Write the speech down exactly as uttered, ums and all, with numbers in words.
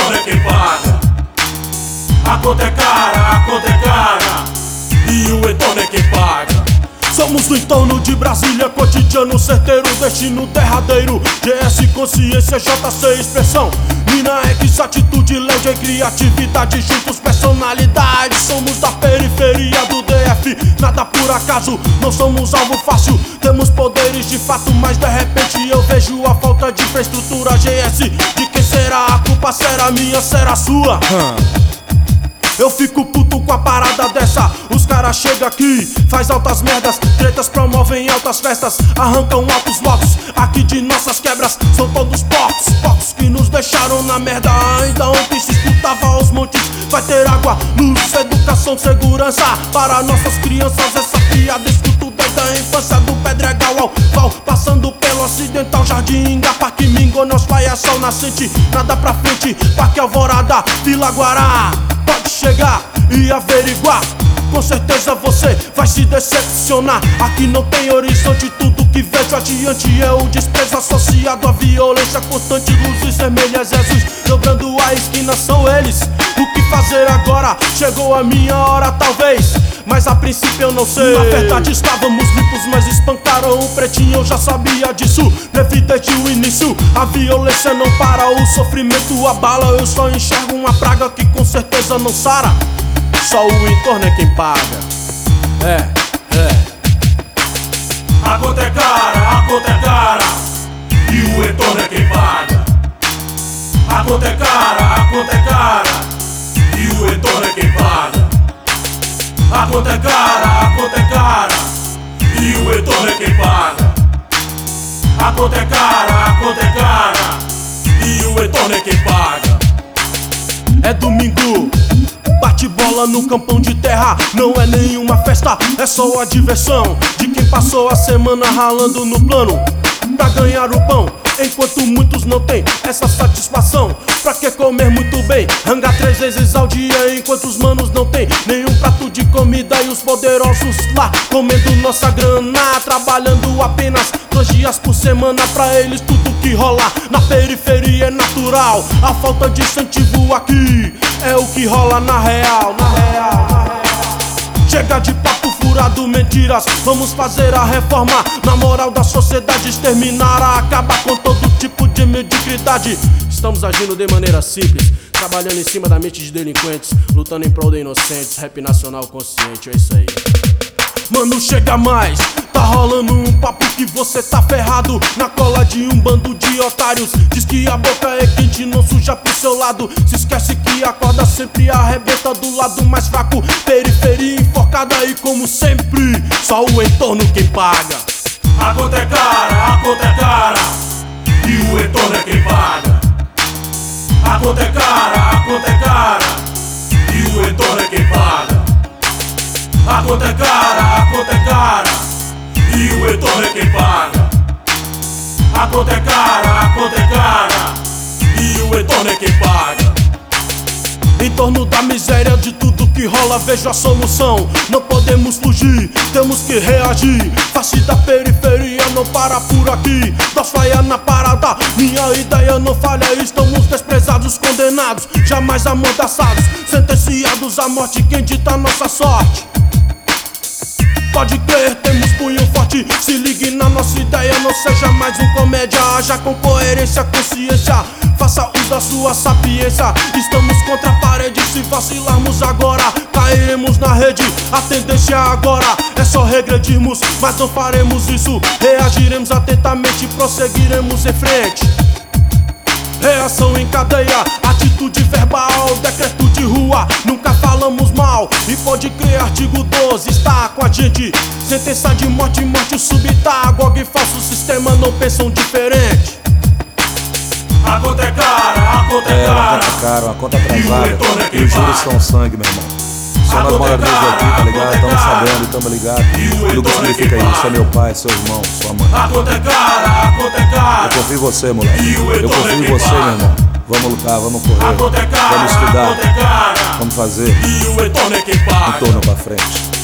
retorno é quem paga. A conta é cara, a conta é cara, e o retorno é quem paga. Somos do entorno de Brasília, cotidiano certeiro, destino derradeiro. G S consciência, J C expressão, Mina X, atitude, legend e criatividade, juntos personalidade. Somos da periferia do D F, nada por acaso, não somos alvo fácil. Temos poderes de fato, mas de repente eu vejo a falta de infraestrutura. G S, de quem será a culpa? Será minha, será sua? Hum. Eu fico puto com a parada dessa. Os caras chegam aqui, faz altas merdas, tretas promovem altas festas, arrancam altos votos. Aqui de nossas quebras são todos porcos, porcos que nos deixaram na merda. Ainda ontem se escutava aos montes: vai ter água, luz, educação, segurança para nossas crianças. Essa piada escuto desde a infância, do Pedregal ao Val, passando pelo Ocidental, Jardim Inga, Parque Mingo, nós vai a sol nascente, nada pra frente, Parque Alvorada, Vila Guará. Pode chegar e averiguar, com certeza você vai se decepcionar. Aqui não tem horizonte, tudo que vejo adiante é o desprezo associado à violência constante. Luzes vermelhas e azuis dobrando a esquina, são eles. O que fazer agora? Chegou a minha hora talvez, mas a princípio eu não sei. Na verdade estávamos limpos, mas espancaram o pretinho, eu já sabia disso, previ desde o início. A violência não para, o sofrimento abala. Eu só enxergo uma praga que com certeza não sara. Só o entorno é quem paga. É, é. A conta é cara, a conta é cara, e o retorno é quem paga. A conta é cara, a conta é cara, e o retorno é quem paga. A conta é cara, a conta é cara, e o retorno é quem paga. A conta é cara, a conta é cara, e o retorno é quem paga. É domingo, bate bola no campão de terra. Não é nenhuma festa, é só a diversão de quem passou a semana ralando no plano pra ganhar o pão, enquanto muitos não têm essa satisfação. Pra que comer muito bem, rangar três vezes ao dia, enquanto os manos não tem nenhum prato de comida. E os poderosos lá comendo nossa grana, trabalhando apenas dois dias por semana. Pra eles tudo que rola na periferia é natural. A falta de incentivo aqui é o que rola na real, na real, na real. Chega de papo furado, mentiras, vamos fazer a reforma. Na moral da sociedade, exterminar, acabar com todo tipo de mediocridade. Estamos agindo de maneira simples, trabalhando em cima da mente de delinquentes, lutando em prol de inocentes. Rap nacional consciente, é isso aí. Mano, chega mais, tá rolando um papo que você tá ferrado, na cola de um bando de otários. Diz que a boca é quente, não suja pro seu lado. Se esquece que a corda sempre arrebenta do lado mais fraco. Periferia enforcada e como sempre, só o entorno quem paga. A conta é cara, a conta é cara, e o retorno é quem paga. A conta é cara, a conta é cara, e o retorno é quem paga. A conta é cara, a conta é cara, e o retorno é quem paga. A conta é cara, a conta é cara, e o retorno é quem paga. Em torno da miséria de tudo que rola, vejo a solução. Não podemos fugir, temos que reagir. Face da periferia não para por aqui, nós falha na parada, minha ideia não falha. Estamos desprezados, condenados, jamais amordaçados, sentenciados à morte, quem dita nossa sorte. Pode crer, temos punho forte, se ligue na nossa ideia, não seja mais um comédia. Haja com coerência, consciência, faça uso da sua sapiência. Estamos contra a parede, se vacilarmos agora, cairemos na rede. A tendência agora é só regredirmos, mas não faremos isso. Reagiremos atentamente, prosseguiremos em frente. Reação em cadeia, atitude verbal, decreto de rua, nunca falamos mal. E pode crer, artigo doze está com a gente. Sentença de morte, morte súbita, agora e falso sistema não pensam diferente. A conta é cara, a conta é, é cara, a conta é cara, a conta atrasada, e, e os juros são sangue, meu irmão. Só nós moradores aqui, tá ligado? Estamos sabendo, estamos ligados. Tudo que significa isso, é meu pai, seu irmão, sua mãe. A conta é cara, a conta é cara, eu confio em você, moleque. Eu confio em você, meu irmão. Vamos lutar, vamos correr, a conta é cara, vamos estudar, a conta é cara, vamos fazer e o retorno é quem paga. Retorno pra frente.